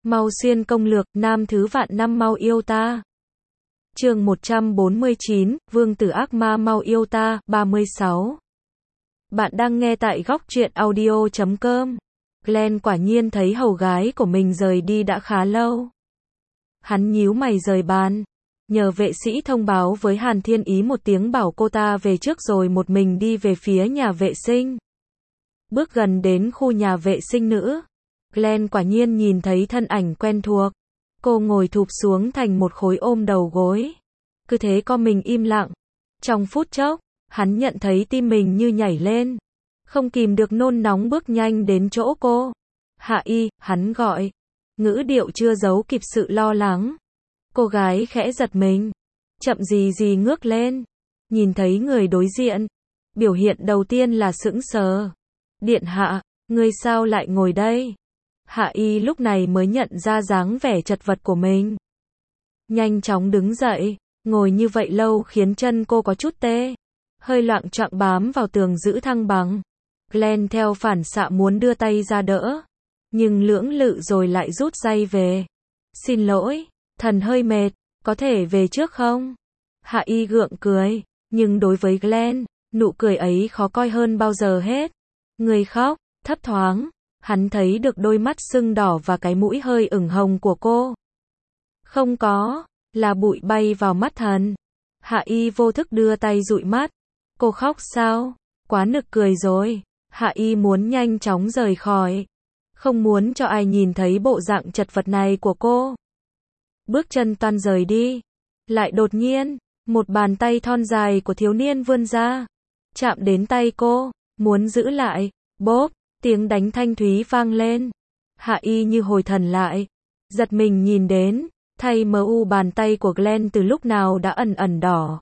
Mau xuyên công lược, nam thứ vạn năm mau yêu ta. Chương 149, Vương tử ác ma mau yêu ta, 36. Bạn đang nghe tại góc truyện audio.com. Glenn quả nhiên thấy hầu gái của mình rời đi đã khá lâu. Hắn nhíu mày rời bàn, nhờ vệ sĩ thông báo với Hàn Thiên Ý một tiếng bảo cô ta về trước rồi một mình đi về phía nhà vệ sinh. Bước gần đến khu nhà vệ sinh nữ, Glenn quả nhiên nhìn thấy thân ảnh quen thuộc. Cô ngồi thụp xuống thành một khối ôm đầu gối. Cứ thế co mình im lặng. Trong phút chốc, hắn nhận thấy tim mình như nhảy lên. Không kìm được nôn nóng bước nhanh đến chỗ cô. Hạ Y, hắn gọi. Ngữ điệu chưa giấu kịp sự lo lắng. Cô gái khẽ giật mình. Chậm gì ngước lên. Nhìn thấy người đối diện. Biểu hiện đầu tiên là sững sờ. Điện hạ, ngươi sao lại ngồi đây? Hạ Y lúc này mới nhận ra dáng vẻ chật vật của mình. Nhanh chóng đứng dậy, ngồi như vậy lâu khiến chân cô có chút tê. Hơi loạng choạng bám vào tường giữ thăng bằng. Glenn theo phản xạ muốn đưa tay ra đỡ. Nhưng lưỡng lự rồi lại rút tay về. Xin lỗi, thần hơi mệt, có thể về trước không? Hạ Y gượng cười, nhưng đối với Glenn, nụ cười ấy khó coi hơn bao giờ hết. Người khóc, thấp thoáng. Hắn thấy được đôi mắt sưng đỏ và cái mũi hơi ửng hồng của cô. Không có, là bụi bay vào mắt thần. Hạ Y vô thức đưa tay dụi mắt. Cô khóc sao? Quá nực cười rồi. Hạ Y muốn nhanh chóng rời khỏi. Không muốn cho ai nhìn thấy bộ dạng chật vật này của cô. Bước chân toan rời đi. Lại đột nhiên, một bàn tay thon dài của thiếu niên vươn ra. Chạm đến tay cô, muốn giữ lại. Bốp. Tiếng đánh thanh thúy vang lên. Hạ Y như hồi thần lại. Giật mình nhìn đến. Thay mu bàn tay của Glenn từ lúc nào đã ẩn ẩn đỏ.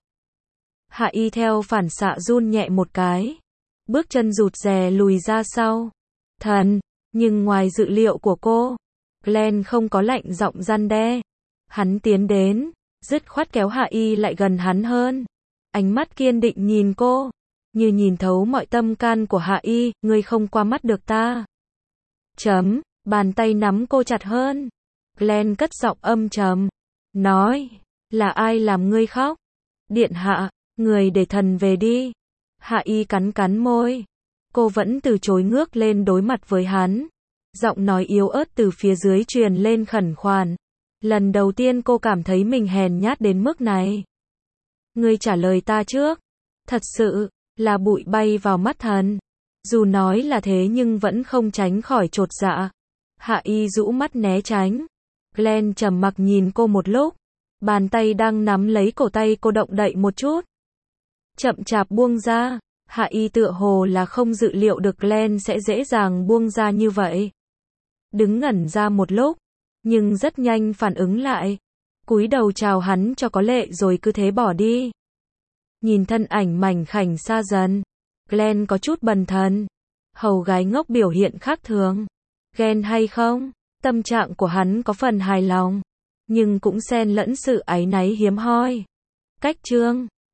Hạ Y theo phản xạ run nhẹ một cái. Bước chân rụt rè lùi ra sau. Thần. Nhưng ngoài dự liệu của cô, Glenn không có lạnh giọng răn đe. Hắn tiến đến. Dứt khoát kéo Hạ Y lại gần hắn hơn. Ánh mắt kiên định nhìn cô. Như nhìn thấu mọi tâm can của Hạ Y, ngươi không qua mắt được ta. Bàn tay nắm cô chặt hơn. Glenn cất giọng âm trầm. Nói, là ai làm ngươi khóc? Điện hạ, người để thần về đi. Hạ Y cắn môi. Cô vẫn từ chối ngước lên đối mặt với hắn. Giọng nói yếu ớt từ phía dưới truyền lên khẩn khoản. Lần đầu tiên cô cảm thấy mình hèn nhát đến mức này. Ngươi trả lời ta trước. Thật sự là bụi bay vào mắt thần. Dù nói là thế nhưng vẫn không tránh khỏi chột dạ. Hạ Y rũ mắt né tránh. Glenn trầm mặc nhìn cô một lúc. Bàn tay đang nắm lấy cổ tay cô động đậy một chút. Chậm chạp buông ra. Hạ Y tựa hồ là không dự liệu được Glenn sẽ dễ dàng buông ra như vậy. Đứng ngẩn ra một lúc. Nhưng rất nhanh phản ứng lại. Cúi đầu chào hắn cho có lệ rồi cứ thế bỏ đi. Nhìn thân ảnh mảnh khảnh xa dần. Glenn có chút bần thần. Hầu gái ngốc biểu hiện khác thường. Ghen hay không? Tâm trạng của hắn có phần hài lòng. Nhưng cũng xen lẫn sự áy náy hiếm hoi. Cách chương